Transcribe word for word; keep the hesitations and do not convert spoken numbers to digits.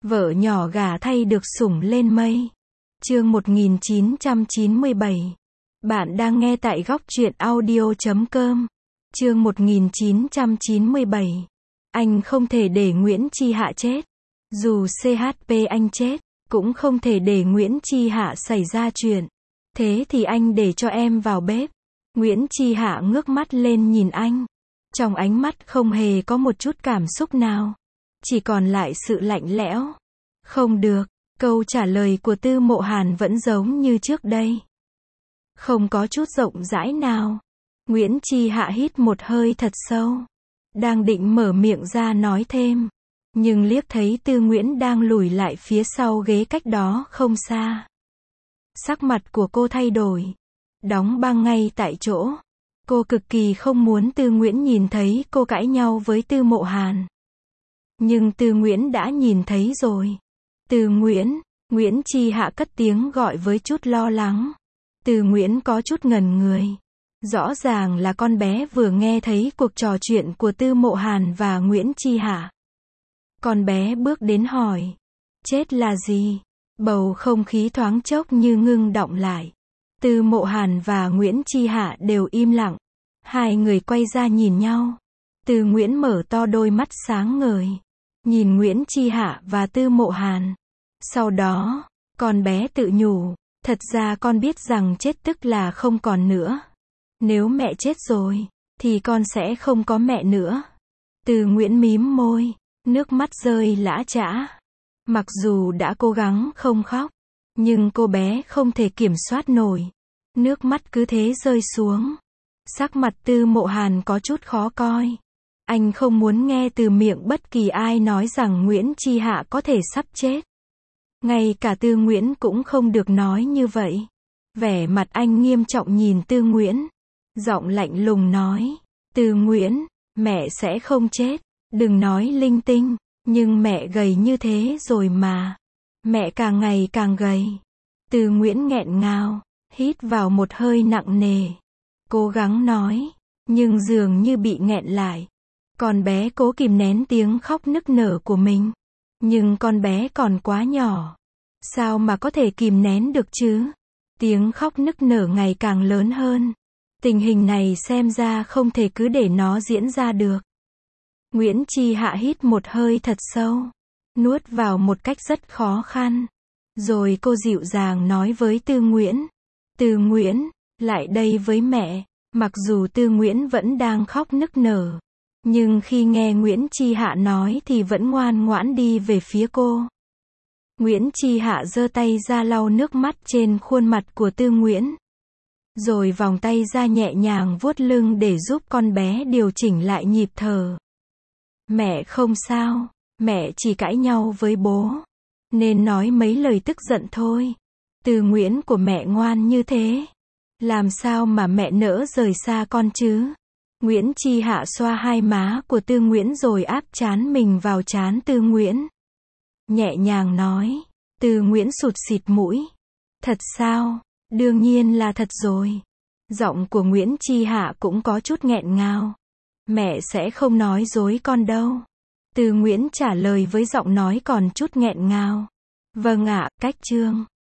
Vợ nhỏ gả thay được sủng lên mây. Chương một nghìn chín trăm chín mươi bảy. Bạn đang nghe tại góc truyện audio chấm com. Chương một nghìn chín trăm chín mươi bảy. Anh không thể để Nguyễn Chi Hạ chết. Dù xê hát pê anh chết, cũng không thể để Nguyễn Chi Hạ xảy ra chuyện. Thế thì anh để cho em vào bếp. Nguyễn Chi Hạ ngước mắt lên nhìn anh. Trong ánh mắt không hề có một chút cảm xúc nào. Chỉ còn lại sự lạnh lẽo. Không được, câu trả lời của Tư Mộ Hàn vẫn giống như trước đây. Không có chút rộng rãi nào. Nguyễn Chi Hạ hít một hơi thật sâu. Đang định mở miệng ra nói thêm. Nhưng liếc thấy Tư Nguyễn đang lùi lại phía sau ghế cách đó không xa. Sắc mặt của cô thay đổi. Đóng băng ngay tại chỗ. Cô cực kỳ không muốn Tư Nguyễn nhìn thấy cô cãi nhau với Tư Mộ Hàn. Nhưng Tư Nguyễn đã nhìn thấy rồi. Tư Nguyễn, Nguyễn Chi Hạ cất tiếng gọi với chút lo lắng. Tư Nguyễn có chút ngần người. Rõ ràng là con bé vừa nghe thấy cuộc trò chuyện của Tư Mộ Hàn và Nguyễn Chi Hạ. Con bé bước đến hỏi. Chết là gì? Bầu không khí thoáng chốc như ngưng đọng lại. Tư Mộ Hàn và Nguyễn Chi Hạ đều im lặng. Hai người quay ra nhìn nhau. Tư Nguyễn mở to đôi mắt sáng ngời. Nhìn Nguyễn Chi Hạ và Tư Mộ Hàn. Sau đó, con bé tự nhủ. Thật ra con biết rằng chết tức là không còn nữa. Nếu mẹ chết rồi, thì con sẽ không có mẹ nữa. Tư Nguyễn mím môi. Nước mắt rơi lã chã. Mặc dù đã cố gắng không khóc. Nhưng cô bé không thể kiểm soát nổi. Nước mắt cứ thế rơi xuống. Sắc mặt Tư Mộ Hàn có chút khó coi. Anh không muốn nghe từ miệng bất kỳ ai nói rằng Nguyễn Chi Hạ có thể sắp chết. Ngay cả Tư Nguyễn cũng không được nói như vậy. Vẻ mặt anh nghiêm trọng nhìn Tư Nguyễn. Giọng lạnh lùng nói. Tư Nguyễn, mẹ sẽ không chết. Đừng nói linh tinh. Nhưng mẹ gầy như thế rồi mà. Mẹ càng ngày càng gầy. Tư Nguyễn nghẹn ngào. Hít vào một hơi nặng nề. Cố gắng nói. Nhưng dường như bị nghẹn lại. Con bé cố kìm nén tiếng khóc nức nở của mình. Nhưng con bé còn quá nhỏ. Sao mà có thể kìm nén được chứ? Tiếng khóc nức nở ngày càng lớn hơn. Tình hình này xem ra không thể cứ để nó diễn ra được. Nguyễn Chi Hạ hít một hơi thật sâu. Nuốt vào một cách rất khó khăn. Rồi cô dịu dàng nói với Tư Nguyễn. Tư Nguyễn, lại đây với mẹ. Mặc dù Tư Nguyễn vẫn đang khóc nức nở. Nhưng khi nghe Nguyễn Chi Hạ nói thì vẫn ngoan ngoãn đi về phía cô. Nguyễn Chi Hạ giơ tay ra lau nước mắt trên khuôn mặt của Tư Nguyễn. Rồi vòng tay ra nhẹ nhàng vuốt lưng để giúp con bé điều chỉnh lại nhịp thở. Mẹ không sao, mẹ chỉ cãi nhau với bố. Nên nói mấy lời tức giận thôi. Tư Nguyễn của mẹ ngoan như thế. Làm sao mà mẹ nỡ rời xa con chứ? Nguyễn Chi Hạ xoa hai má của Tư Nguyễn rồi áp trán mình vào trán Tư Nguyễn. Nhẹ nhàng nói. Tư Nguyễn sụt xịt mũi. Thật sao? Đương nhiên là thật rồi. Giọng của Nguyễn Chi Hạ cũng có chút nghẹn ngào. Mẹ sẽ không nói dối con đâu. Tư Nguyễn trả lời với giọng nói còn chút nghẹn ngào. Vâng ạ, cách chương.